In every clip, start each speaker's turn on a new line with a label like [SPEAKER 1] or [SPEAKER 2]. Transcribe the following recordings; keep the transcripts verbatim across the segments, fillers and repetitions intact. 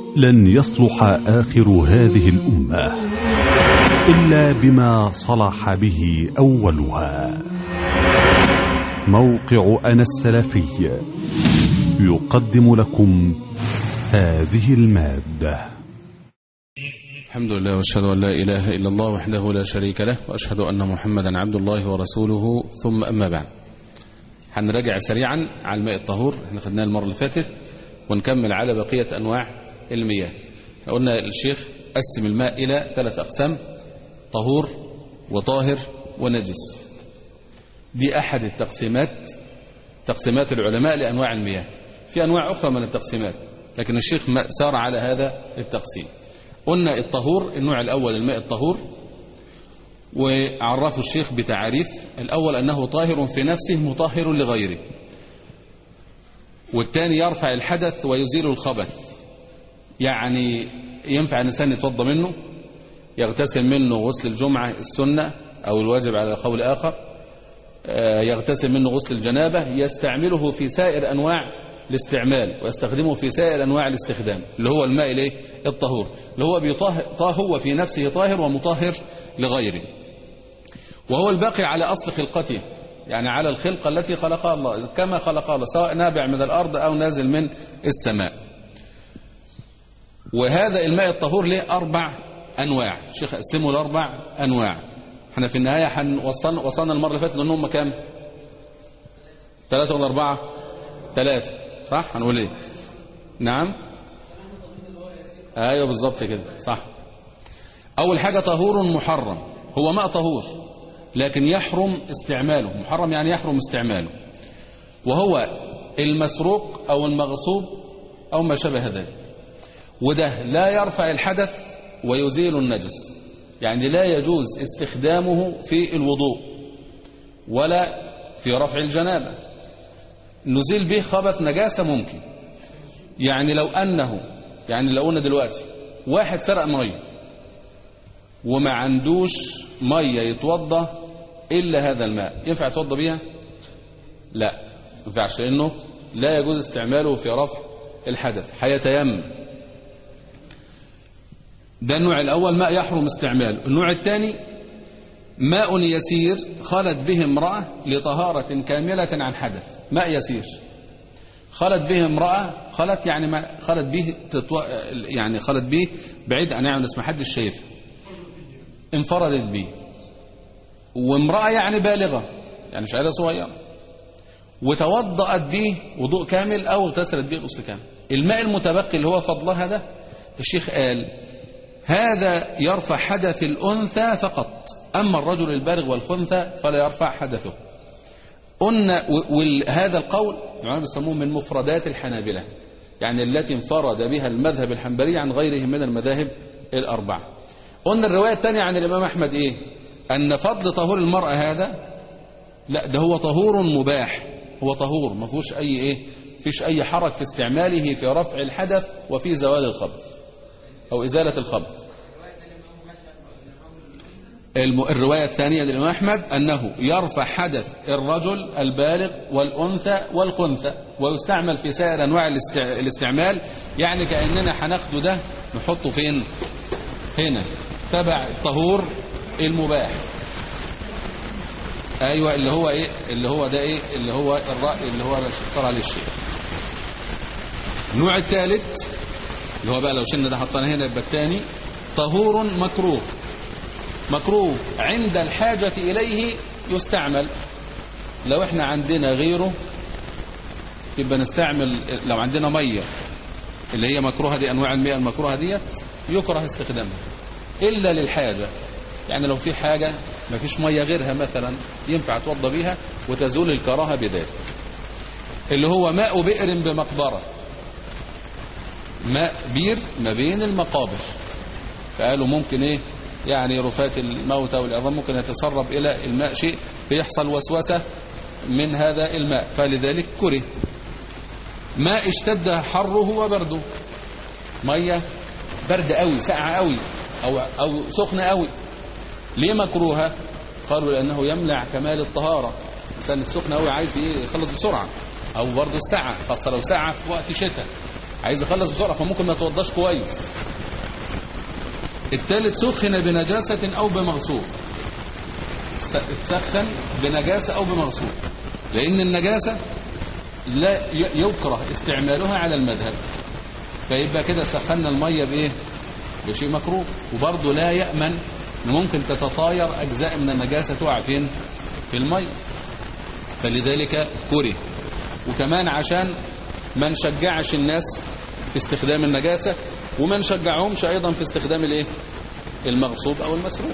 [SPEAKER 1] لن يصلح آخر هذه الأمة إلا بما صلح به أولها. موقع أنا السلفي يقدم لكم هذه المادة.
[SPEAKER 2] الحمد لله واشهد ان لا اله الا الله وحده لا شريك له، واشهد ان محمدا عبد الله ورسوله، ثم اما بعد. هنراجع سريعا على الماء الطهور، احنا خدناه المره اللي فاتت، ونكمل على بقيه انواع المياه. قلنا الشيخ قسم الماء الى ثلاث اقسام: طهور وطاهر ونجس. دي احد التقسيمات، تقسيمات العلماء لانواع المياه. في انواع اخرى من التقسيمات، لكن الشيخ سار على هذا التقسيم. قلنا الطهور النوع الأول الماء الطهور، وعرفوا الشيخ بتعريف: الأول أنه طاهر في نفسه مطهر لغيره، والثاني يرفع الحدث ويزيل الخبث، يعني ينفع الإنسان يتوضى منه، يغتسل منه غسل الجمعة السنة أو الواجب على قول آخر، يغتسل منه غسل الجنابة، يستعمله في سائر أنواع الاستعمال ويستخدمه في سائر أنواع الاستخدام، اللي هو الماء الايه الطهور، اللي هو بيطهر، هو في نفسه طاهر ومطهر لغيره، وهو الباقي على أصل خلقته، يعني على الخلقة التي خلقها الله كما خلقها الله، سواء نابع من الأرض أو نازل من السماء. وهذا الماء الطهور له أربع أنواع، الشيخ قسمه لأربع أنواع. احنا في النهاية وصلنا وصلنا المرة اللي فاتت لأنهم كام؟ ثلاثة ولا أربعة؟ ثلاثة، صح؟ هنقول ايه؟ نعم؟ ايوه بالظبط كده، صح. اول حاجة طهور محرم، هو ماء طهور لكن يحرم استعماله. محرم يعني يحرم استعماله، وهو المسروق او المغصوب او ما شابه ذلك. وده لا يرفع الحدث ويزيل النجس، يعني لا يجوز استخدامه في الوضوء ولا في رفع الجنابة. نزيل به خبث نجاسة ممكن، يعني لو أنه يعني لو قلنا دلوقتي واحد سرق مية وما عندوش مية يتوضى إلا هذا الماء، ينفع يتوضى بيها؟ لا، ما ينفعش، لأنه لا يجوز استعماله في رفع الحدث، هيتيمم. ده النوع الأول، ماء يحرم استعماله. النوع الثاني ماء يسير خلت به امرأة لطهارة كاملة عن حدث، ماء يسير خلت به امرأة، خلت يعني ما خلت به تتو... يعني خلت به بعيد عن يعني اسم حد الشايف، انفردت به، وامرأة يعني بالغة، يعني مش عيلة صغيرة، وتوضأت به وضوء كامل أو اغتسلت به غسل كامل. الماء المتبقي اللي هو فضلها ده، الشيخ قال هذا يرفع حدث الأنثى فقط، أما الرجل البالغ والخنثى فلا يرفع حدثه. قلنا وهذا القول يعني بيسموه من مفردات الحنابلة، يعني التي انفرد بها المذهب الحنبلي عن غيره من المذاهب الأربعة. قلنا الرواية الثانية عن الإمام أحمد إيه؟ أن فضل طهور المرأة هذا لا، ده هو طهور مباح، هو طهور ما فيهوش أي إيه، فيش أي حرج في استعماله في رفع الحدث وفي زوال الخبث أو إزالة الخبث. الرواية الثانية للإمام أحمد أنه يرفع حدث الرجل البالغ والأنثى والخنثى، ويستعمل في سائر أنواع الاستعمال، يعني كأننا هناخده ده نحطه فين؟ هنا تبع الطهور المباح. أيوة، اللي هو إيه؟ اللي هو ده إيه؟ اللي هو الرأي اللي هو طلع للشيخ. النوع الثالث اللي هو بقى لو شلنا ده حطينا هنا يبقى الثاني طهور مكروه. مكروه عند الحاجة إليه يستعمل، لو احنا عندنا غيره يبقى نستعمل. لو عندنا مية اللي هي مكروهة، دي أنواع المياه المكروهة ديت يكره استخدامها إلا للحاجة، يعني لو في حاجة ما فيش مية غيرها مثلا ينفع توضى بيها وتزول الكراهة بذلك. اللي هو ماء بئر بمقبرة، ماء بير ما بين المقابر، فقالوا ممكن ايه يعني رفات الموتى والعظام ممكن يتسرب الى الماء شيء، بيحصل وسوسة من هذا الماء، فلذلك كره. ماء اشتد حره وبرده، مية برد قوي ساقعة قوي او او سخنة قوي، ليه مكروهة؟ قالوا لانه يمنع كمال الطهارة. الانسان السخن قوي عايز ايه يخلص بسرعة، او برضه الساعة، خاصة لو ساعة في وقت شتاء عايز يخلص بسرعة فممكن ما يتوضاش كويس. الثالث سخن بنجاسة أو بمغسول، تسخن بنجاسة أو بمغسول، لأن النجاسة لا يكره استعمالها على المذهب، فيبقى كده سخنا المية بإيه؟ بشيء مكروه. وبرضه لا يأمن إن ممكن تتطاير أجزاء من النجاسة تقع فين؟ في المية، فلذلك كره. وكمان عشان ما نشجعش الناس في استخدام النجاسة وما نشجعهمش أيضا في استخدام الإيه؟ المغصوب أو المسروق.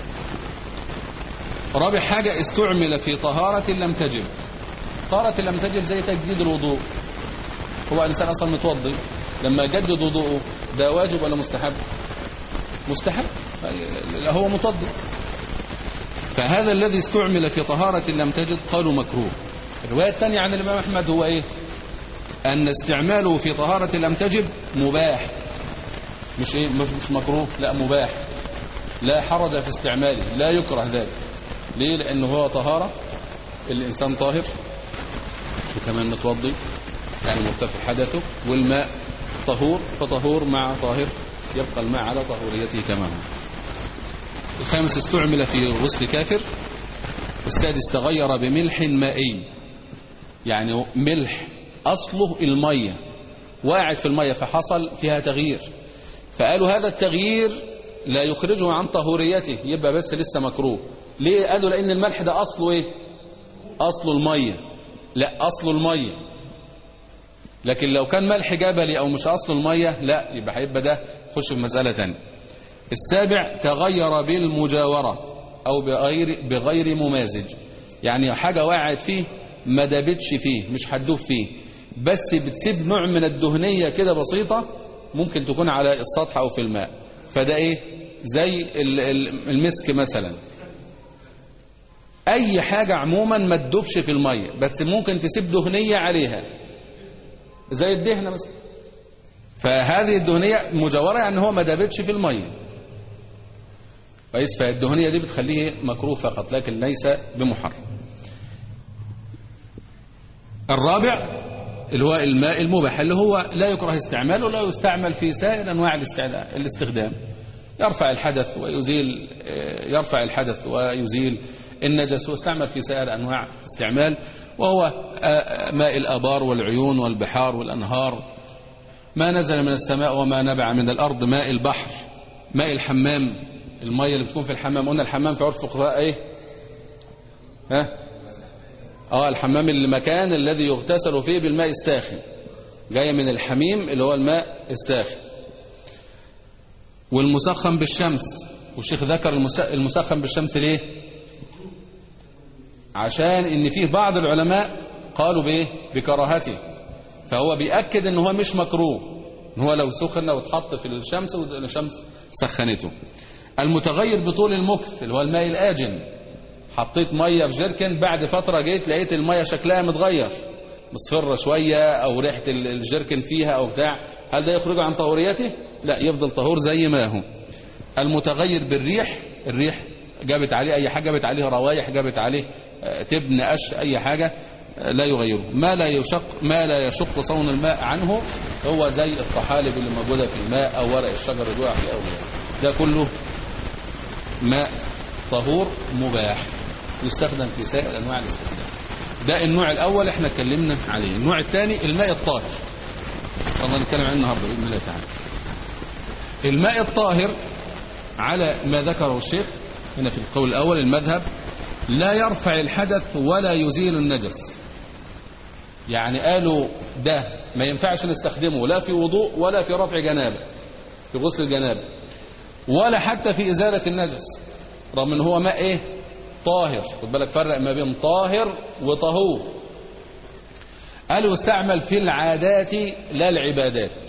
[SPEAKER 2] رابع حاجة استعمل في طهارة لم تجب. طهارة لم تجب زي تجديد الوضوء. هو الإنسان أصلا متوضي، لما يجدد وضوءه ده واجب ولا مستحب؟ مستحب، هو متوضي. فهذا الذي استعمل في طهارة لم تجد قالوا مكروه. الرواية الثانية عن الإمام أحمد هو إيه؟ أن استعماله في طهارة لم تجب مباح، مش إيه؟ مش مكروه، لا مباح، لا حرج في استعماله، لا يكره ذلك. ليه؟ لأنه هو طهارة، الإنسان طاهر وكمان متوضي يعني مرتفع حدثه، والماء طهور، فطهور مع طاهر يبقى الماء على طهوريته كما هو. الخامس استعمل في غسل كافر. السادس تغير بملح مائي، يعني ملح أصله المية واعد في المية فحصل فيها تغيير، فقالوا هذا التغيير لا يخرجه عن طهوريته، يبقى بس لسه مكروه. ليه؟ قالوا لأن الملح ده أصله إيه؟ أصله المية، لا أصله المية. لكن لو كان ملح جبلي أو مش أصله المية لا، يبقى هيبقى ده خش في مسألة تانية. السابع تغير بالمجاورة أو بغير بغير ممازج، يعني حاجة واعد فيه ما دابتش فيه، مش هتدوب فيه، بس بتسيب نوع من الدهنية كده بسيطة ممكن تكون على السطح أو في الماء، فده إيه؟ زي المسك مثلا. أي حاجة عموما ما تدوبش في المية بس ممكن تسيب دهنية عليها، زي الدهنة مثلا، فهذه الدهنية مجاورة يعني هو ما دابتش في المية كويس، فالدهنية دي بتخليه مكروه فقط لكن ليس بمحرم. الرابع اللي هو الماء المباح، اللي هو لا يكره استعماله ولا يستعمل في سائر أنواع الاستخدام، يرفع الحدث ويزيل يرفع الحدث ويزيل النجس، واستعمل في سائر أنواع استعمال، وهو ماء الآبار والعيون والبحار والأنهار، ما نزل من السماء وما نبع من الأرض، ماء البحر، ماء الحمام، المية اللي بتكون في الحمام. قلنا الحمام في عرف الفقهاء ايه؟ ها؟ اه الحمام المكان الذي يغتسل فيه بالماء الساخن، جاية من الحميم اللي هو الماء الساخن. والمسخن بالشمس، والشيخ ذكر المسخن بالشمس ليه؟ عشان ان فيه بعض العلماء قالوا بايه؟ بكراهته، فهو بيأكد ان هو مش مكروه، ان هو لو سخن واتحط في الشمس والشمس سخنته. المتغير بطول المكث اللي هو الماء الآجن، حطيت مية في جيركن بعد فترة جيت لقيت المية شكلها متغير، مصفرة شوية او ريحة الجيركن فيها او بتاع، هل ده يخرج عن طهوريته؟ لا، يفضل طهور زي ما هو. المتغير بالريح، الريح جابت عليه اي حاجة، جابت عليه روايح، جابت عليه تبن قش اي حاجة، لا يغيره. ما لا يشق ما لا يشق صون الماء عنه، هو زي الطحالب اللي موجودة في الماء او ورق الشجر اللي وقع فيه او ده كله ماء طهور مباح يستخدم في سائر انواع الاستخدام. ده النوع الاول احنا اتكلمنا عليه. النوع الثاني الماء الطاهر، طبعا نتكلم عنه النهارده باذن الله تعالى. الماء الطاهر على ما ذكره الشيخ هنا في القول الاول، المذهب لا يرفع الحدث ولا يزيل النجس، يعني قالوا ده ما ينفعش نستخدمه لا في وضوء ولا في رفع جنابه، في غسل الجنابه، ولا حتى في ازاله النجس، رغم ان هو ماء ايه؟ طاهر. خد بالك فرق ما بين طاهر وطهور. قالوا يستعمل في العادات لا العبادات،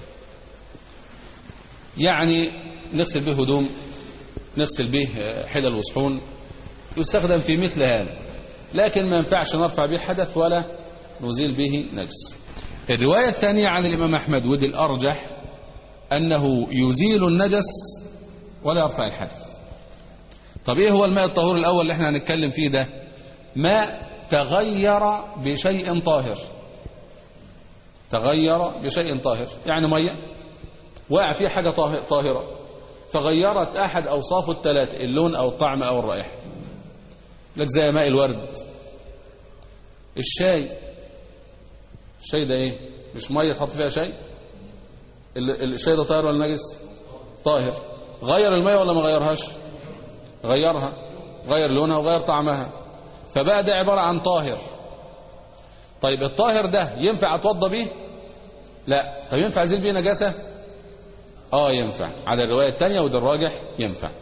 [SPEAKER 2] يعني نغسل به هدوم، نغسل به حلل وصحون، يستخدم في مثل هذا، لكن ما ينفعش نرفع به حدث ولا نزيل به نجس. الرواية الثانية عن الإمام أحمد ودي الأرجح، أنه يزيل النجس ولا يرفع الحدث. طب إيه هو الماء الطهور الأول اللي احنا هنتكلم فيه ده؟ ماء تغير بشيء طاهر، تغير بشيء طاهر، يعني مية وقع فيه حاجة طاهرة فغيرت أحد أوصافه الثلاثة، اللون أو الطعم أو الرائحة. لك زي ماء الورد، الشاي. الشاي ده إيه؟ مش مية تحط فيها شاي؟ الشاي ده طاهر ولا نجس؟ طاهر. غير المية ولا ما غيرهاش؟ غيرها، غير لونها وغير طعمها، فبقى ده عبارة عن طاهر. طيب الطاهر ده ينفع أتوضى به؟ لا. طيب ينفع أزيل به نجاسة؟ آه ينفع، على الرواية الثانية وده الراجح ينفع.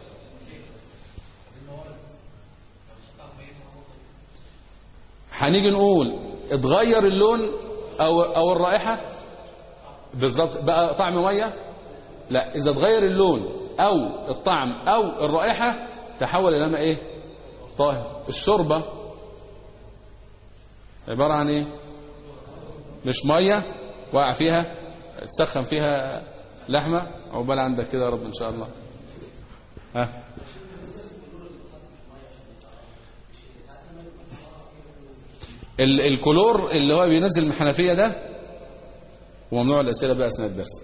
[SPEAKER 2] هنيجي نقول اتغير اللون أو أو الرائحة بالظبط، بقى طعم مية؟ لا، إذا اتغير اللون أو الطعم أو الرائحة تحول إلى ماء إيه؟ طاهر. الشوربة عبارة عن إيه؟ مش مية وقع فيها تسخن فيها لحمة، عقبال عندك كده يا رب إن شاء الله. ها الكلور اللي هو بينزل من الحنفية ده وممنوع الأسئلة بقى أثناء الدرس.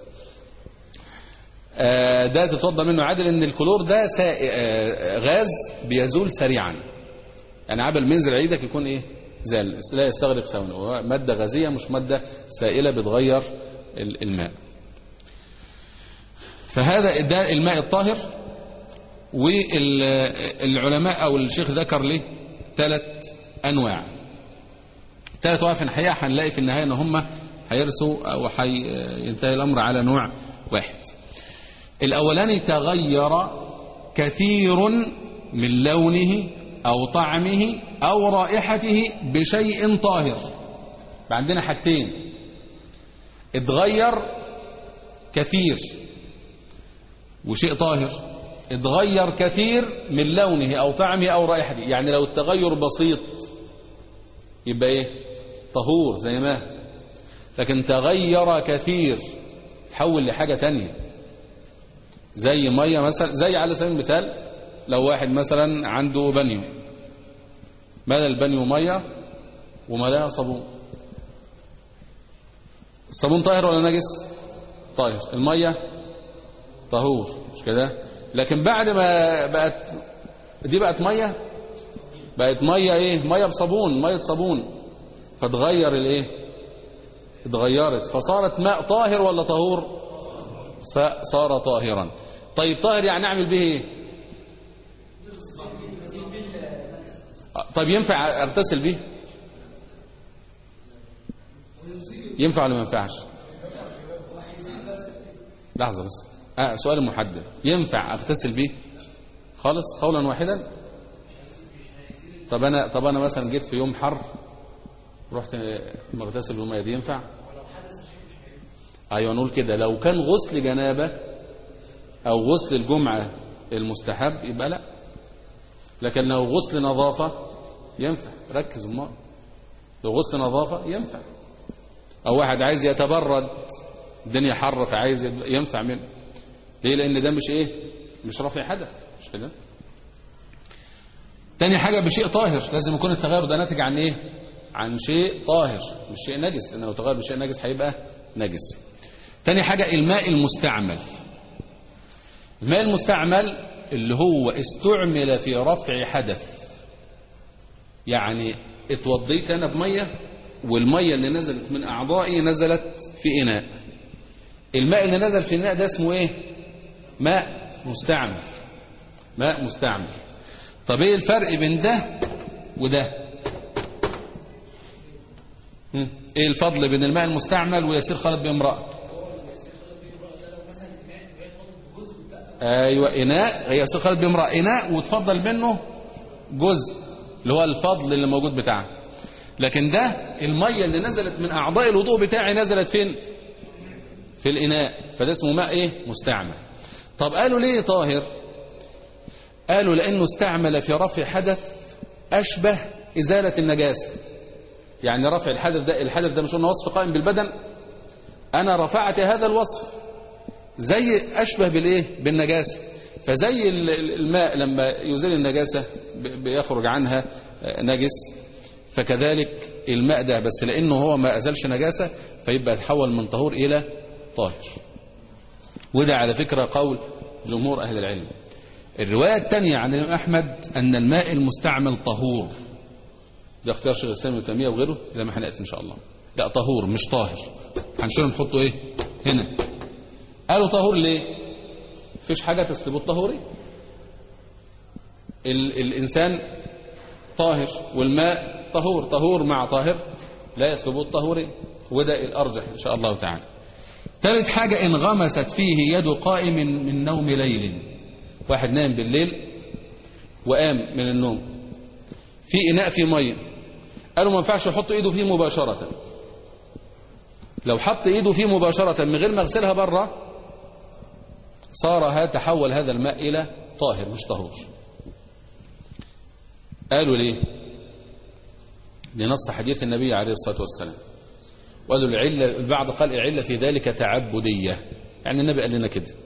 [SPEAKER 2] آه ده تتوضى منه عادل، ان الكلور ده آه غاز بيزول سريعا، يعني عبل منزل عيدك يكون ايه؟ زال، لا يستغرق ثواني. هو مادة غازية مش مادة سائلة بتغير الماء. فهذا ده الماء الطاهر. والعلماء او الشيخ ذكر له ثلاث انواع. ثلاث انواع في الحقيقة هنلاقي في النهاية ان هم هيرسوا او هينتهي الامر على نوع واحد. الأولاني تغير كثير من لونه أو طعمه أو رائحته بشيء طاهر. عندنا حاجتين، اتغير كثير وشيء طاهر. اتغير كثير من لونه أو طعمه أو رائحته، يعني لو التغير بسيط يبقى ايه؟ طهور زي ما. لكن تغير كثير تحول لحاجة تانية، زي مية مثلا، زي على سبيل المثال لو واحد مثلا عنده بانيو، ملى البانيو مية وملاها صابون. الصابون طاهر ولا نجس؟ طاهر. المية طهور مش كده؟ لكن بعد ما بقت دي بقت مية، بقت مية ايه؟ مية بصابون، مية صابون، فتغير الايه؟ اتغيرت فصارت ماء طاهر ولا طهور؟ صار طاهرا. طيب طاهر يعني اعمل به ايه؟ طيب ينفع اغتسل به؟ ينفع ولا ما ينفعش؟ لحظة بس، آه سؤال محدد. ينفع اغتسل به خالص قولا واحدا؟ طب انا طب انا مثلا جيت في يوم حر رحت مغتسل بالميه دي، ينفع؟ ايوه نقول كده، لو كان غسل جنابه او غسل الجمعه المستحب يبقى لا، لكن لو غسل نظافه ينفع. ركز الماء، لو غسل نظافه ينفع. او واحد عايز يتبرد، الدنيا حر فعايز ينفع منه. ليه؟ لان ده مش ايه؟ مش رافع حدث، مش كده؟ تاني حاجه بشيء طاهر، لازم يكون التغير ده ناتج عن ايه؟ عن شيء طاهر مش شيء نجس، لان لو تغير بشيء نجس هيبقى نجس. تاني حاجه الماء المستعمل. الماء المستعمل اللي هو استعمل في رفع حدث، يعني اتوضيت انا بميه والميه اللي نزلت من اعضائي نزلت في اناء، الماء اللي نزل في الاناء ده اسمه ايه؟ ماء مستعمل. ماء مستعمل. طب ايه الفرق بين ده وده؟ ايه الفضل بين الماء المستعمل ويسير خالط بامرأة؟ ايوه اناء يسير خالط بامرأة، اناء وتفضل منه جزء اللي هو الفضل اللي موجود بتاعه. لكن ده المية اللي نزلت من اعضاء الوضوء بتاعي نزلت فين؟ في الاناء، فده اسمه ماء ايه؟ مستعمل. طب قالوا ليه طاهر؟ قالوا لانه استعمل في رفع حدث اشبه ازالة النجاسة. يعني رفع الحدث ده، الحدث ده مش قلنا وصف قائم بالبدن؟ انا رفعت هذا الوصف زي اشبه بالايه؟ بالنجاسه. فزي الماء لما يزيل النجاسه بيخرج عنها نجس، فكذلك الماء ده بس لأنه هو ما أزلش نجاسة فيبقى يتحول من طهور إلى طاهر. وده على فكرة قول جمهور أهل العلم. الرواية الثانية عن الإمام أحمد أن الماء المستعمل طهور، ده اختيار شيخ الإسلام ابن تيمية وغيره إلى ما هنأتي إن شاء الله. لا طهور مش طاهر، هنشيله نحطه إيه هنا. قالوا طهور ليه؟ مفيش حاجة تثبت طهوري. الإنسان طاهر والماء طهور، طهور مع طاهر لا يثبت طهوري، وده الأرجح إن شاء الله تعالى. ثالث حاجة انغمست فيه يد قائم من نوم ليل، واحد نام بالليل وقام من النوم في إناء في مية، قالوا ما ينفعش يحط إيده فيه مباشرة. لو حط إيده فيه مباشرة من غير ما يغسلها بره صار تحول هذا الماء إلى طاهر مش طهور. قالوا ليه؟ لنص حديث النبي عليه الصلاة والسلام. وقالوا العلة، البعض قال العلة في ذلك تعبدية، يعني النبي قال لنا كده.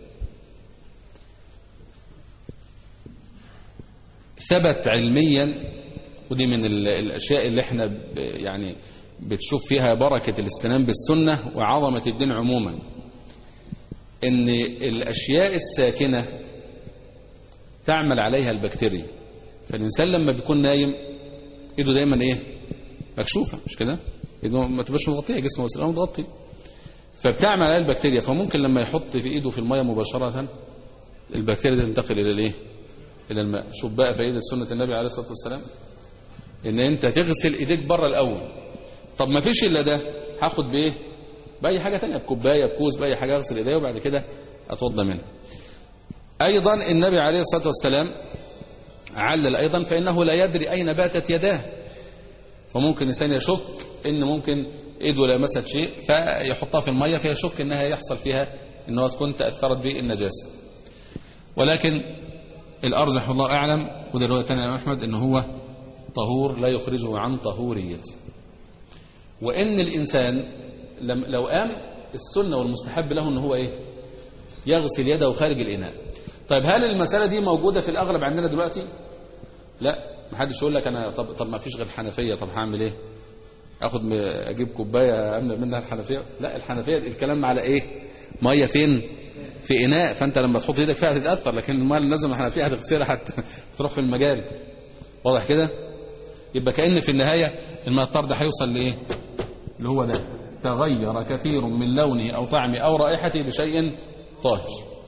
[SPEAKER 2] ثبت علميا، ودي من الأشياء اللي احنا يعني بتشوف فيها بركة الاستنان بالسنة وعظمة الدين عموما، ان الأشياء الساكنة تعمل عليها البكتيريا. فالإنسان لما بيكون نايم ايده دايما ايه مكشوفة، مش كده؟ ايده ما تبقاش مغطية، جسمه وسيله متغطي، فبتعمل عليها البكتيريا. فممكن لما يحط في ايده في المية مباشرة البكتيريا دي تنتقل الى الايه؟ الى الماء. شوف بقى فائدة سنة النبي عليه الصلاة والسلام، ان انت تغسل ايديك بره الاول. طب ما فيش الا ده، هاخد بايه؟ باي حاجة تانية، بكوباية بكوز باي حاجة، اغسل ايديا وبعد كده اتوضى منها. ايضا النبي عليه الصلاة والسلام علل ايضا فانه لا يدري اين باتت يداه، فممكن الانسان يشك ان ممكن ايده لمست شيء فيحطها في المية فيشك انها يحصل فيها انها تكون تأثرت به النجاسة. ولكن الارجح والله اعلم، وده رواية ثانية عن احمد، ان هو طهور لا يخرجه عن طهوريته. وان الانسان لو قام السنة والمستحب له ان هو ايه؟ يغسل يده خارج الاناء. طيب هل المسألة دي موجودة في الاغلب عندنا دلوقتي؟ لا، محدش يقول لك انا طب طب ما فيش غير حنفية، طب هعمل ايه؟ اخد اجيب كوبايه املى منها الحنفيه؟ لا، الحنفيه الكلام على ايه؟ ميه فين؟ في اناء، فانت لما تحط ايدك فيها هتتاثر، لكن الميه اللي نازله من الحنفيه هتغسلها حتى تروح في المجاري. واضح كده؟ يبقى كأن في النهايه الماء الطرد هيوصل لايه؟ اللي هو ده تغير كثير من لونه او طعمه او رائحته بشيء طاهر.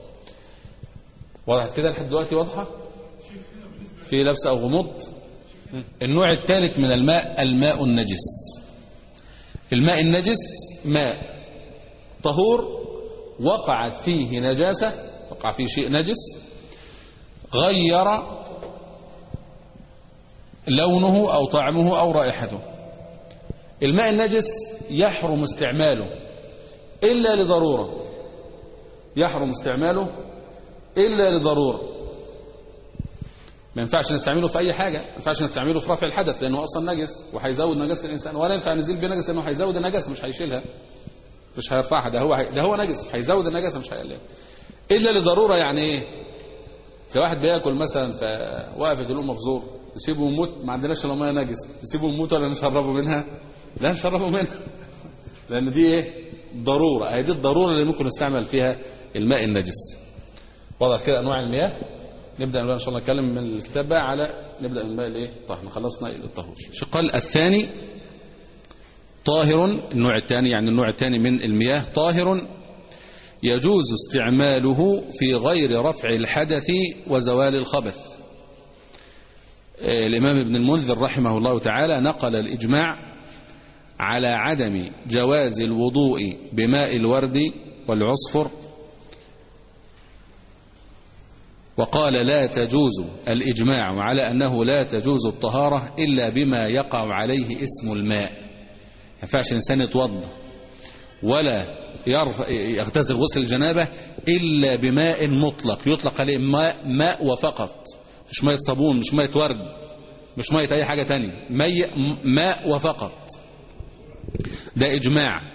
[SPEAKER 2] واضح كده لحد دلوقتي؟ واضحه؟ في لبس او غموض؟ النوع الثالث من الماء الماء النجس. الماء النجس ماء طهور وقعت فيه نجاسة، وقع فيه شيء نجس غير لونه أو طعمه أو رائحته. الماء النجس يحرم استعماله إلا لضرورة، يحرم استعماله إلا لضرورة. ما ينفعش نستعمله في أي حاجة، ما ينفعش نستعمله في رفع الحدث لأنه أصلا نجس وهيزود نجاسة الإنسان، ولا ينفع نزيل بنجس لأنه هيزود النجاسة مش هيشيلها، مش هيرفعها، ده هو ده هو نجس هيزود النجاسة مش هيقللها. إلا لضرورة. يعني إيه؟ زي واحد بياكل مثلا فوقفت الأمة في زور، نسيبه يموت، ما عندناش إلا مية نجس، نسيبه يموت ولا نشربه منها؟ لا نشربه منها لأن دي إيه؟ ضرورة. هي دي الضرورة اللي ممكن نستعمل فيها الماء النجس. واضح كده أنواع المياه؟ نبدأ إن شاء الله نتكلم من الكتاب بقى على نبدأ من الماء الايه؟ طيب خلصنا الطهور. قال الثاني طاهر، النوع الثاني يعني النوع الثاني من المياه طاهر يجوز استعماله في غير رفع الحدث وزوال الخبث. الإمام ابن المنذر رحمه الله تعالى نقل الإجماع على عدم جواز الوضوء بماء الورد والعصفر، وقال لا تجوز الإجماع على أنه لا تجوز الطهارة إلا بما يقع عليه اسم الماء. ما ينفعش الإنسان يتوضا ولا يغتسل غسل الجنابة إلا بماء مطلق يطلق عليه ماء, ماء وفقط، مش مية صابون، مش مية ورد، مش مية أي حاجة تانية، مي ماء وفقط. ده إجماع.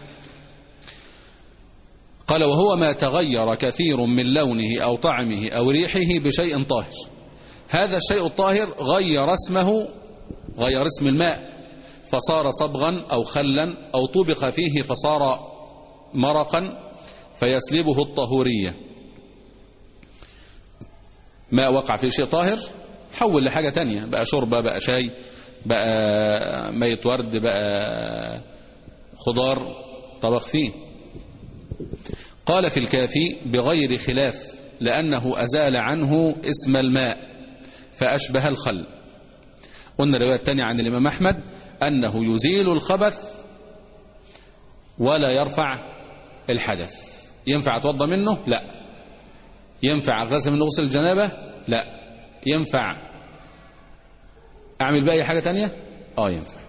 [SPEAKER 2] قال وهو ما تغير كثير من لونه أو طعمه أو ريحه بشيء طاهر. هذا الشيء الطاهر غير اسمه، غير اسم الماء، فصار صبغا أو خلا أو طبخ فيه فصار مرقا فيسلبه الطهورية. ماء وقع في شيء طاهر حول لحاجة تانية، بقى شوربة، بقى شاي، بقى ميت ورد، بقى خضار طبخ فيه. قال في الكافي بغير خلاف لأنه أزال عنه اسم الماء فأشبه الخل. قلنا الرواية الثانية عن الإمام أحمد أنه يزيل الخبث ولا يرفع الحدث. ينفع أتوضى منه؟ لا. ينفع أغتسل من غسل الجنابة؟ لا. ينفع أعمل بأي حاجة تانية؟ آه ينفع.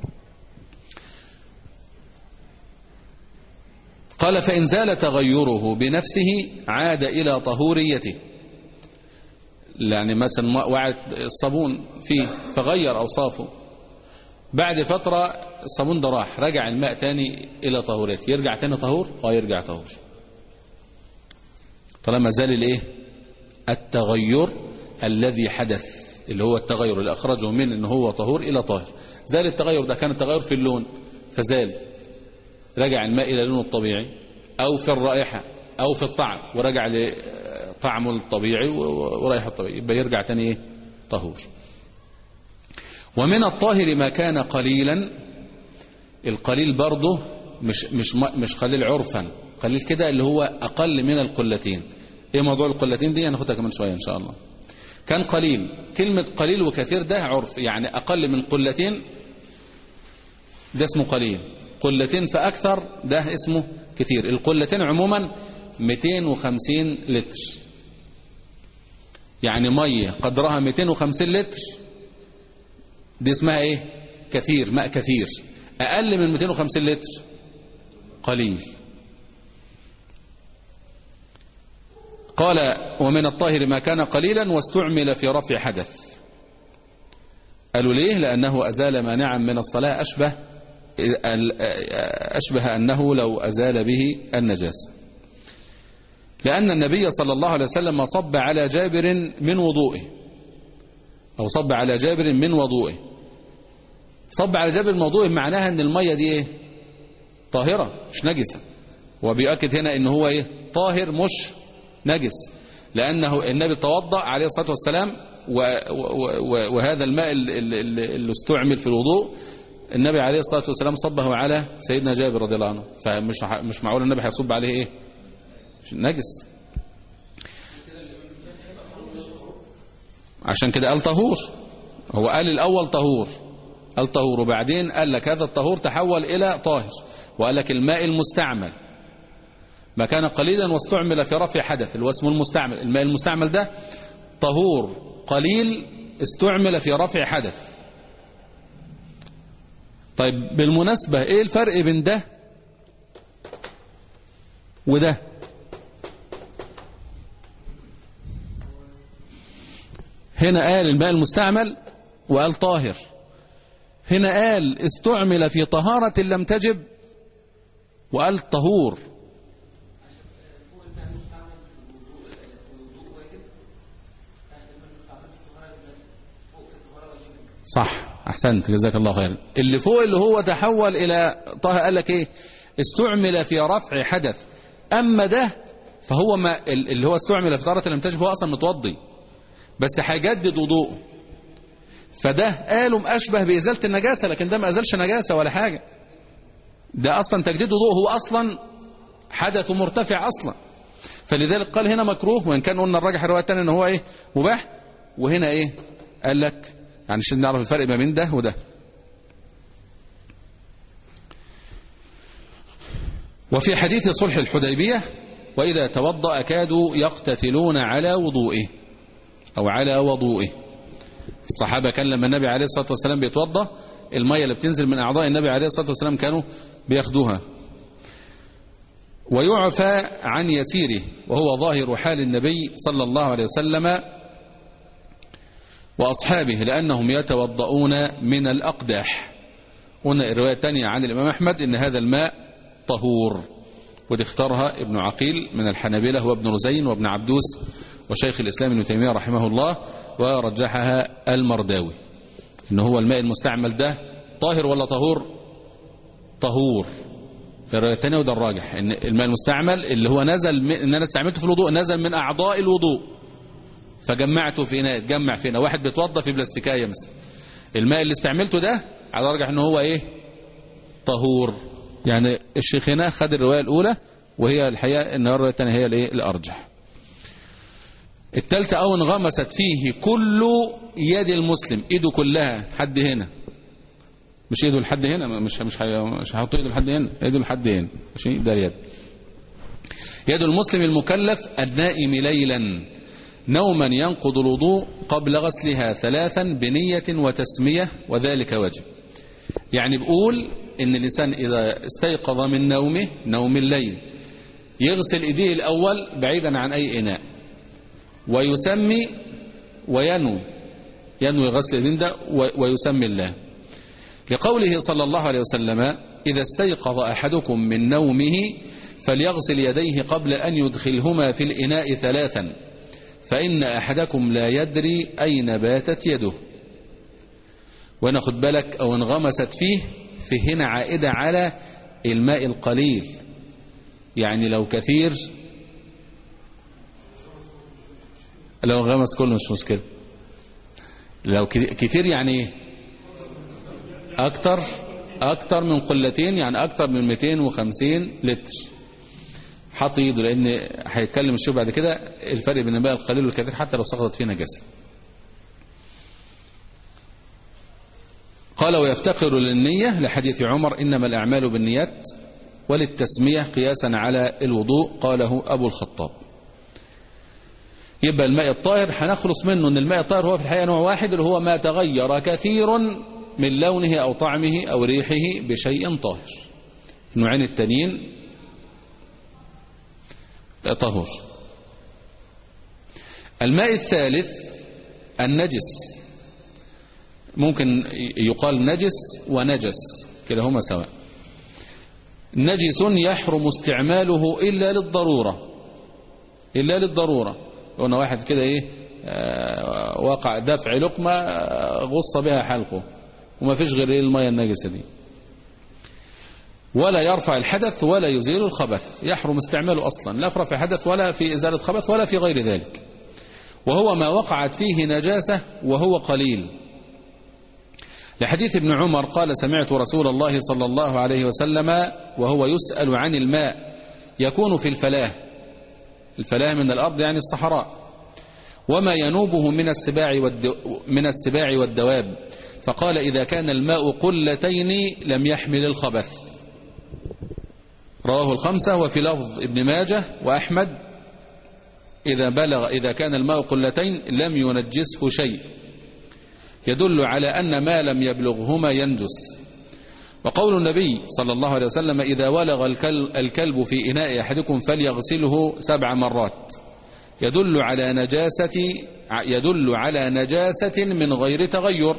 [SPEAKER 2] قال فإن زال تغيره بنفسه عاد إلى طهوريته. يعني مثلا وعد الصابون فيه فغير أوصافه، بعد فترة الصابون ده راح، رجع الماء تاني إلى طهوريته، يرجع تاني طهور؟ آه يرجع طهور طالما زال الايه؟ التغير الذي حدث، اللي هو التغير اللي أخرجه من إن هو طهور إلى طاهر. زال التغير ده، كان التغير في اللون فزال، رجع الماء إلى لونه الطبيعي، أو في الرائحة أو في الطعم ورجع لطعمه الطبيعي ورائحة الطبيعي، يبقى يرجع تاني إيه؟ طهور. ومن الطاهر ما كان قليلا. القليل برضه مش مش مش قليل عرفا، قليل كده اللي هو أقل من القلتين. إيه موضوع القلتين دي؟ هناخدها كمان شوية إن شاء الله. كان قليل، كلمة قليل وكثير ده عرف، يعني أقل من قلتين ده اسمه قليل، قلتين فأكثر ده اسمه كثير. القلتين عموما مئتين وخمسين لتر، يعني مية قدرها مئتين وخمسين لتر دي اسمها ايه؟ كثير، ماء كثير. أقل من مئتين وخمسين لتر قليل. قال ومن الطاهر ما كان قليلا واستعمل في رفع حدث. قالوا ليه؟ لأنه أزال مانعا من الصلاة، أشبه أشبه أنه لو أزال به النجاسة. لأن النبي صلى الله عليه وسلم صب على جابر من وضوئه، أو صب على جابر من وضوئه. صب على جابر من وضوئه معناها أن المية دي إيه؟ طاهرة مش نجسة. وبيؤكد هنا أنه هو إيه؟ طاهر مش نجس، لأنه النبي توضأ عليه الصلاة والسلام، وهذا الماء اللي استعمل في الوضوء النبي عليه الصلاة والسلام صبه على سيدنا جابر رضي الله عنه، فمش مش معقول النبي هيصب عليه ايه؟ نجس. عشان كده قال طهور. هو قال الأول طهور، قال طهور، وبعدين قال لك هذا الطهور تحول إلى طاهر، وقال لك الماء المستعمل ما كان قليلا واستعمل في رفع حدث، اللي هو اسمه المستعمل. الماء المستعمل ده طهور قليل استعمل في رفع حدث. طيب بالمناسبة ايه الفرق بين ده وده؟ هنا قال الماء المستعمل وقال طاهر، هنا قال استعمل في طهارة لم تجب وقال طهور. صح، احسنت، جزاك الله خيرا. اللي فوق اللي هو تحول الى طه قال لك ايه؟ استعمل في رفع حدث. اما ده فهو ما اللي هو استعمل في طهارة لم تجب هو اصلا متوضي بس هيجدد وضوءه، فده قالوا اشبه بازالة النجاسة، لكن ده ما ازالش نجاسة ولا حاجة، ده اصلا تجديد وضوء، هو اصلا حدث مرتفع اصلا. فلذلك قال هنا مكروه، وان كان قلنا الراجح الرواية الثانية ان هو ايه؟ مباح. وهنا ايه؟ قال لك يعني عشان نعرف الفرق ما بين ده وده. وفي حديث صلح الحديبية وإذا توضأ كادوا يقتتلون على وضوئه أو على وضوئه. الصحابة كان لما النبي عليه الصلاة والسلام بيتوضأ المية اللي بتنزل من أعضاء النبي عليه الصلاة والسلام كانوا بياخدوها. ويعفى عن يسيره، وهو ظاهر حال النبي صلى الله عليه وسلم وأصحابه لأنهم يتوضؤون من الأقداح. قلنا الرواية الثانية عن الإمام أحمد إن هذا الماء طهور، ودي اختارها ابن عقيل من الحنابلة وابن رزين وابن عبدوس وشيخ الإسلام ابن تيمية رحمه الله، ورجحها المرداوي إن هو الماء المستعمل ده طاهر ولا طهور؟ طهور. الرواية الثانية وده الراجح، ان الماء المستعمل اللي هو نزل من ان انا استعملته في الوضوء نزل من اعضاء الوضوء فجمعته في اناء، اتجمع في اناء، واحد بيتوضى في بلاستيكايه مثلا، الماء اللي استعملته ده على الراجح ان هو ايه؟ طهور. يعني الشيخ هنا خد الروايه الاولى وهي الحقيقه ان الروايه الثانيه هي الايه؟ الارجح. الثالثه او انغمست فيه كل يد المسلم، ايده كلها حد هنا، مش ايده لحد هنا، مش مش مش هحط ايده لحد هنا، ايده لحد هنا، ماشي، ده اليد. يد المسلم المكلف النائم ليلا نوما ينقض الوضوء قبل غسلها ثلاثا بنية وتسمية وذلك وجب. يعني بقول ان الانسان اذا استيقظ من نومه نوم الليل يغسل ايديه الاول بعيدا عن اي اناء، ويسمي وينوي، ينوي غسل ايدين ده ويسمي الله، لقوله صلى الله عليه وسلم إذا استيقظ أحدكم من نومه فليغسل يديه قبل أن يدخلهما في الإناء ثلاثا فإن أحدكم لا يدري أين باتت يده. وأنا خد بالك أو انغمست فيه، في هنا عائدة على الماء القليل، يعني لو كثير، لو انغمس كله مش مشكلة، لو كتير يعني أكتر أكتر من قلتين، يعني أكتر من مئتين وخمسين لتر حط ايده، لأن هيتكلم الشيخ بعد كده الفرق بين الماء القليل والكثير حتى لو سقطت فيه نجاسة. قال ويفتقر للنية لحديث عمر إنما الأعمال بالنيات، وللتسمية قياسا على الوضوء قاله أبو الخطاب. يبقى الماء الطاهر هنخلص منه ان الماء الطاهر هو في الحقيقة نوع واحد اللي هو ما تغير كثير من لونه أو طعمه أو ريحه بشيء طاهر. النوعين التانيين طهور. الماء الثالث النجس، ممكن يقال نجس ونجس كلاهما سواء. نجس يحرم استعماله إلا للضرورة، إلا للضرورة. قلنا واحد كده إيه آه وقع دفع لقمة آه غص بها حلقه وما فيش غير المياه النجسة دي، ولا يرفع الحدث ولا يزيل الخبث، يحرم استعماله أصلا، لا في رفع حدث ولا في إزالة خبث ولا في غير ذلك. وهو ما وقعت فيه نجاسة وهو قليل، لحديث ابن عمر قال سمعت رسول الله صلى الله عليه وسلم وهو يسأل عن الماء يكون في الفلاة، الفلاة من الأرض يعني الصحراء، وما ينوبه من السباع والدو من السباع والدواب، فقال إذا كان الماء قلتين لم يحمل الخبث. رواه الخمسة. وفي لفظ ابن ماجه وأحمد إذا بلغ إذا كان الماء قلتين لم ينجسه شيء، يدل على أن ما لم يبلغهما ينجس. وقول النبي صلى الله عليه وسلم إذا ولغ الكلب في إناء أحدكم فليغسله سبع مرات يدل على نجاسة يدل على نجاسة من غير تغير.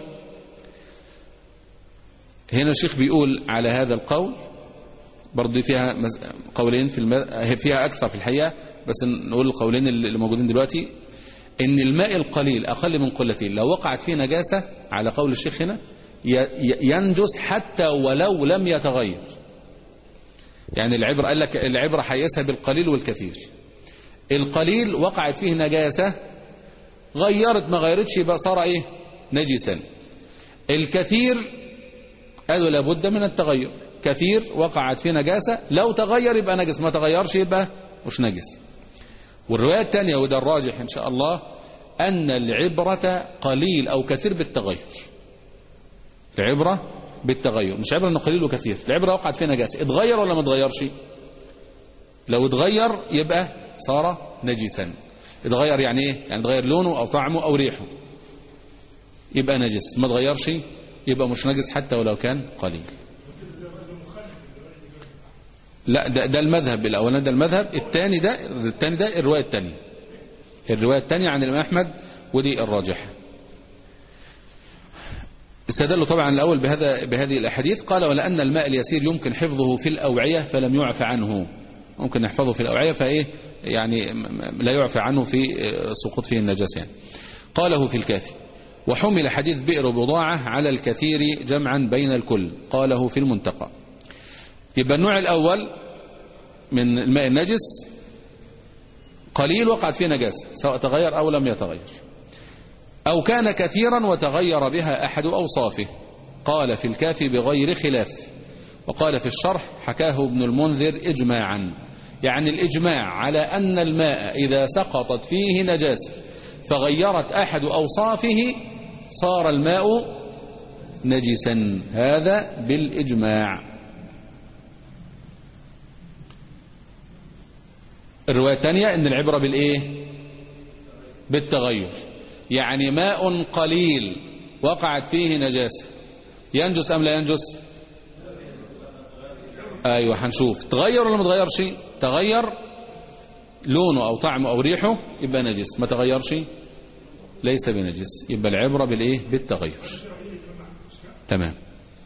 [SPEAKER 2] هنا الشيخ بيقول على هذا القول، برضه فيها قولين في الم... فيها أكثر في الحقيقة، بس نقول القولين اللي موجودين دلوقتي، إن الماء القليل أقل من قلتين لو وقعت فيه نجاسة على قول الشيخ هنا ينجس حتى ولو لم يتغير. يعني العبرة قال لك العبرة حيسها بالقليل والكثير. القليل وقعت فيه نجاسة غيرت ما غيرتش يبقى صار ايه نجسا. الكثير قالوا لابد من التغير، كثير وقعت فيه نجاسة لو تغير يبقى نجس، ما تغيرش يبقى مش نجس. والرواية الثانية وده الراجح إن شاء الله أن العبرة قليل أو كثير بالتغير، العبرة بالتغير، مش عبرة أنه قليل وكثير. العبرة وقعت فيه نجاسة، اتغير ولا ما اتغيرش؟ لو اتغير يبقى صار نجسا. اتغير يعني ايه؟ يعني اتغير لونه أو طعمه أو ريحه يبقى نجس، ما اتغيرش يبقى مش نجس حتى ولو كان قليل. لا ده, ده المذهب الأولاني، ده المذهب الثاني، ده الثاني ده الرواية الثانية، الرواية الثانية عن الإمام أحمد ودي الراجحة. استدلوا طبعا الأول بهذا بهذه الأحاديث. قال ولأن الماء اليسير يمكن حفظه في الأوعية فلم يعفى عنه، ممكن نحفظه في الأوعية فإيه يعني لا يعفى عنه في سقوط فيه النجاسة يعني. قاله في الكافي. وحمل حديث بئر بضاعة على الكثير جمعا بين الكل، قاله في المنتقى. يبقى النوع الأول من الماء النجس قليل وقعت فيه نجاسة سواء تغير أو لم يتغير، أو كان كثيرا وتغير بها أحد أوصافه، قال في الكافي بغير خلاف. وقال في الشرح حكاه ابن المنذر إجماعا، يعني الإجماع على أن الماء إذا سقطت فيه نجاسة فغيرت أحد أوصافه صار الماء نجسا، هذا بالإجماع. الرواية الثانية أن العبرة بالإيه؟ بالتغير، يعني ماء قليل وقعت فيه نجاسة ينجس أم لا ينجس؟ أيوة هنشوف تغير ولا ما تغيرش. تغير لونه أو طعمه أو ريحه يبقى نجس، ما تغيرش ليس بنجس، يبقى العبرة بالإيه؟ بالتغير. تمام.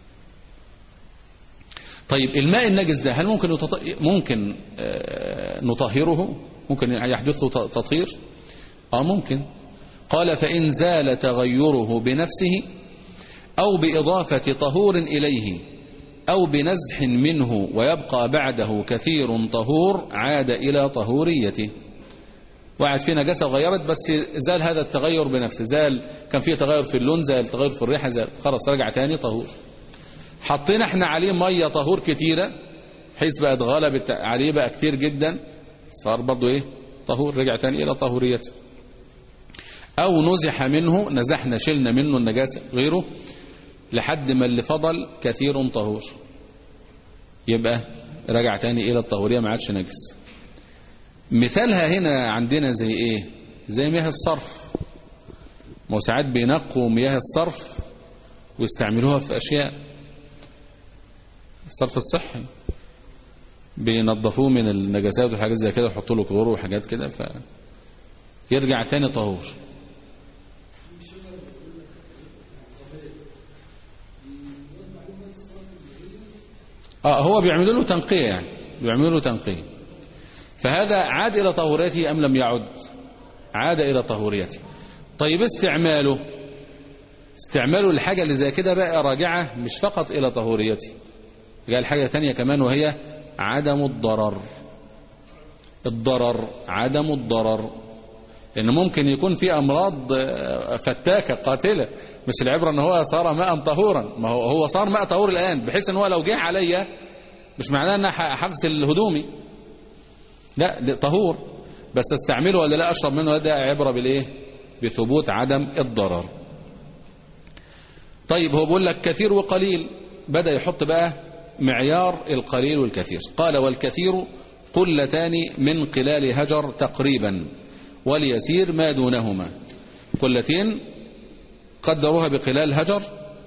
[SPEAKER 2] طيب الماء النجس ده هل ممكن يتط... ممكن آه نطهره؟ ممكن يحدث تطهير؟ اه ممكن. قال فإن زال تغيره بنفسه أو بإضافة طهور إليه أو بنزح منه ويبقى بعده كثير طهور عاد إلى طهوريته. وقعت فيه نجاسة وغيرت بس زال هذا التغير بنفسه، زال كان فيه تغير في اللون، زال تغير في الريحة، زال خلاص رجع تاني طهور. حطينا احنا عليه مية طهور كتيرة حيث بقت غلبت عليه بقى كتير جدا، صار برضو ايه؟ طهور، رجع تاني إلى طهوريته. أو نزح منه، نزحنا شلنا منه النجاسة غيره لحد ما اللي فضل كثير طهور، يبقى رجع تاني إلى الطهورية ما عادش نجس. مثالها هنا عندنا زي ايه؟ زي مياه الصرف. ما ساعات بينقوا مياه الصرف ويستعملوها في أشياء، الصرف الصحي بينظفوه من النجاسات وحاجات زي كده ويحطوا له كلور وحاجات كده فيرجع تاني طهور. اه هو بيعملوا له تنقية، يعني بيعملوا له تنقية، فهذا عاد إلى طهوريته أم لم يعد؟ عاد إلى طهوريته. طيب استعماله استعماله الحاجة اللي زي كده بقى راجعة مش فقط إلى طهوريته، قال حاجة تانية كمان وهي عدم الضرر. الضرر عدم الضرر، لأن ممكن يكون في أمراض فتاكة قاتلة، مش العبرة أنه هو صار ماء طهورا، ما هو هو صار ماء طهور الآن بحيث أنه لو جه عليا مش معناه أن هغسل هدومي، لا طهور، بس استعمله ولا لا أشرب منه، ده عبرة بالإيه؟ بثبوت عدم الضرر. طيب هو بيقول لك كثير وقليل، بدأ يحط بقى معيار القليل والكثير. قال والكثير قلتان من قلال هجر تقريبا، واليسير ما دونهما. قلتين قدروها بقلال هجر،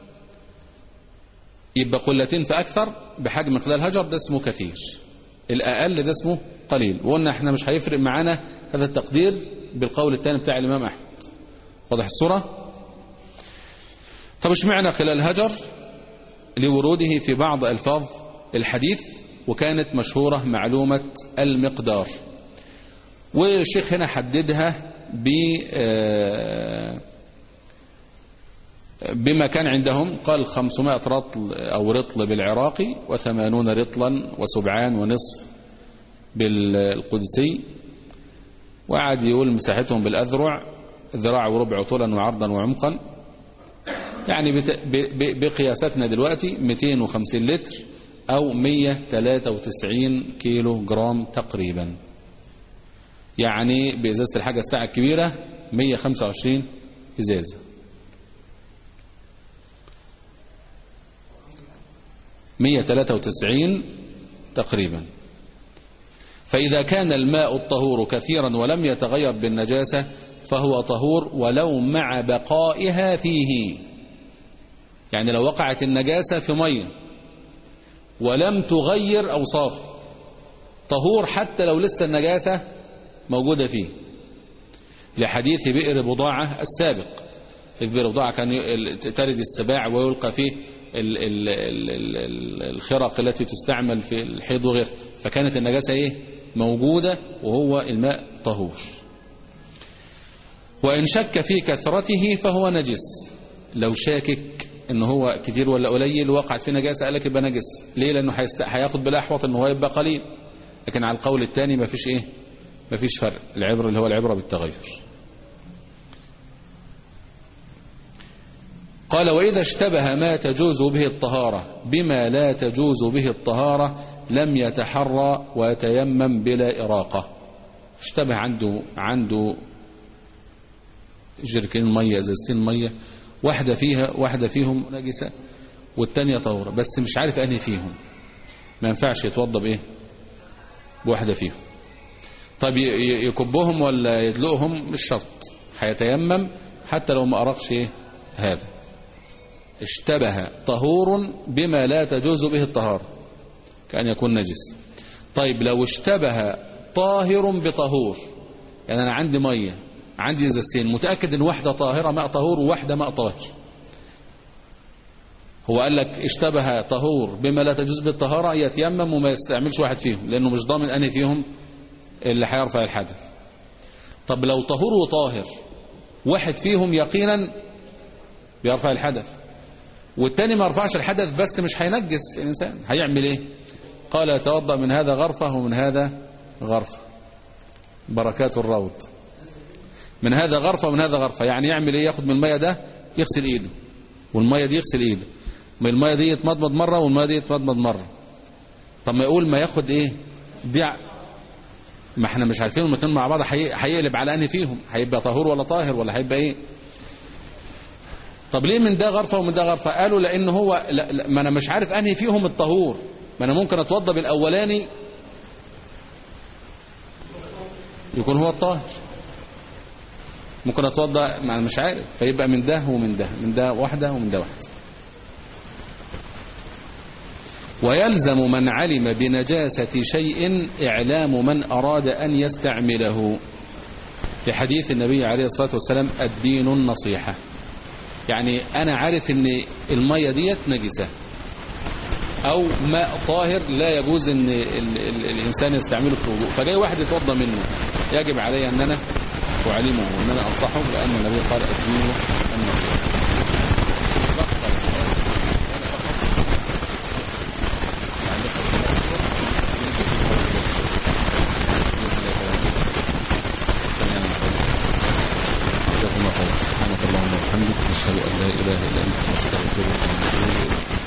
[SPEAKER 2] يبقى قلتين فأكثر بحجم قلال هجر ده اسمه كثير، الأقل ده اسمه قليل. وقلنا احنا مش هيفرق معانا هذا التقدير بالقول الثاني بتاع الإمام أحمد. واضح الصورة؟ طب ايش معنى قلال هجر؟ لوروده في بعض ألفاظ الحديث، وكانت مشهورة معلومة المقدار، والشيخ هنا حددها ب بما كان عندهم، قال خمسمائة رطل أو رطل بالعراقي، وثمانون رطلا وسبعان ونصف بالقدسي، وقعد يقول مساحتهم بالأذرع ذراع وربع طولا وعرضا وعمقا، يعني بقياستنا دلوقتي مئتين وخمسين لتر أو مئة وثلاثة وتسعين كيلو جرام تقريبا، يعني بإزازة الحاجة الساعة الكبيرة مئة وخمسة وعشرين إزازة. مئة وثلاثة وتسعين تقريبا. فإذا كان الماء الطهور كثيرا ولم يتغير بالنجاسة فهو طهور ولو مع بقائها فيه، يعني لو وقعت النجاسة في مية ولم تغير أوصافه طهور حتى لو لسه النجاسة موجودة فيه، لحديث بئر بضاعة السابق. في بئر بضاعة كان ترد السباع ويلقى فيه الخرق التي تستعمل في الحيض وغيره، فكانت النجاسة ايه؟ موجودة وهو الماء طهور. وإن شك في كثرته فهو نجس. لو شاكك إن هو كتير ولا قليل وقعت في نجاسة قال لك يبقى نجس. ليه؟ لأنه هيست... هياخد بالأحوط إن هو يبقى قليل. لكن على القول الثاني ما فيش إيه؟ ما فيش فرق. العبرة اللي هو العبرة بالتغير. قال وإذا اشتبه ما تجوز به الطهارة بما لا تجوز به الطهارة لم يتحرى ويتيمم بلا إراقة. اشتبه عنده عنده جركين مية ازازتين مية، واحدة فيها واحدة فيهم نجسة والتانية طهورة، بس مش عارف أنهي فيهم. ما ينفعش يتوضى بإيه؟ بواحدة فيهم. طب يكبهم ولا يدلقهم؟ مش شرط، هيتيمم حتى لو ما أرقش إيه هذا. اشتبه طهور بما لا تجوز به الطهارة كأن يكون نجس. طيب لو اشتبه طاهر بطهور، يعني أنا عندي مية عندي ازازتين متأكد ان واحدة طاهرة ماء طهور وواحدة ماء طاهر، هو قال لك اشتبه طهور بما لا تجوز بالطهارة يتيمم وما يستعملش واحد فيهم لأنه مش ضامن أنهي فيهم اللي هيرفع الحدث. طب لو طهور وطاهر واحد فيهم يقينا بيرفع الحدث والتاني ما رفعش الحدث بس مش هينجس الإنسان، هيعمل ايه؟ قال يتوضأ من هذا غرفة ومن هذا غرفة. بركات الروض. من هذا غرفة ومن هذا غرفة، يعني يعمل ايه؟ ياخد من المية ده يغسل ايده والمية دي يغسل ايده، من المية دي يتمضمض مرة والمية دي يتمضمض مرة. طب ما يقول ما ياخد ايه دي، ما احنا مش عارفين الاثنين مع بعض هيقلب على انهي فيهم، هيبقى طهور ولا طاهر ولا هيبقى ايه. طب ليه من ده غرفة ومن ده غرفة؟ قالوا لان هو لا لا ما انا مش عارف انهي فيهم الطهور، ما انا ممكن اتوضى بالاولاني يكون هو الطاهر، ممكن اتوضى ما انا مش عارف، فيبقى من ده ومن ده، من ده واحدة ومن ده واحدة. ويلزم من علم بنجاسة شيء إعلام من أراد أن يستعمله، لحديث النبي عليه الصلاة والسلام الدين النصيحة. يعني أنا عارف أن المية ديت نجسة أو ماء طاهر لا يجوز أن ال ال الإنسان يستعمله في الوضوء، فجاي واحد يتوضى منه، يجب علي أن أنا أعلمه وأن أنا أنصحه، لأن النبي قال الدين النصيحة. سبحانك اللهم وبحمدك نشهد أن لا إله إلا أنت نستغفرك ونتوب إليك.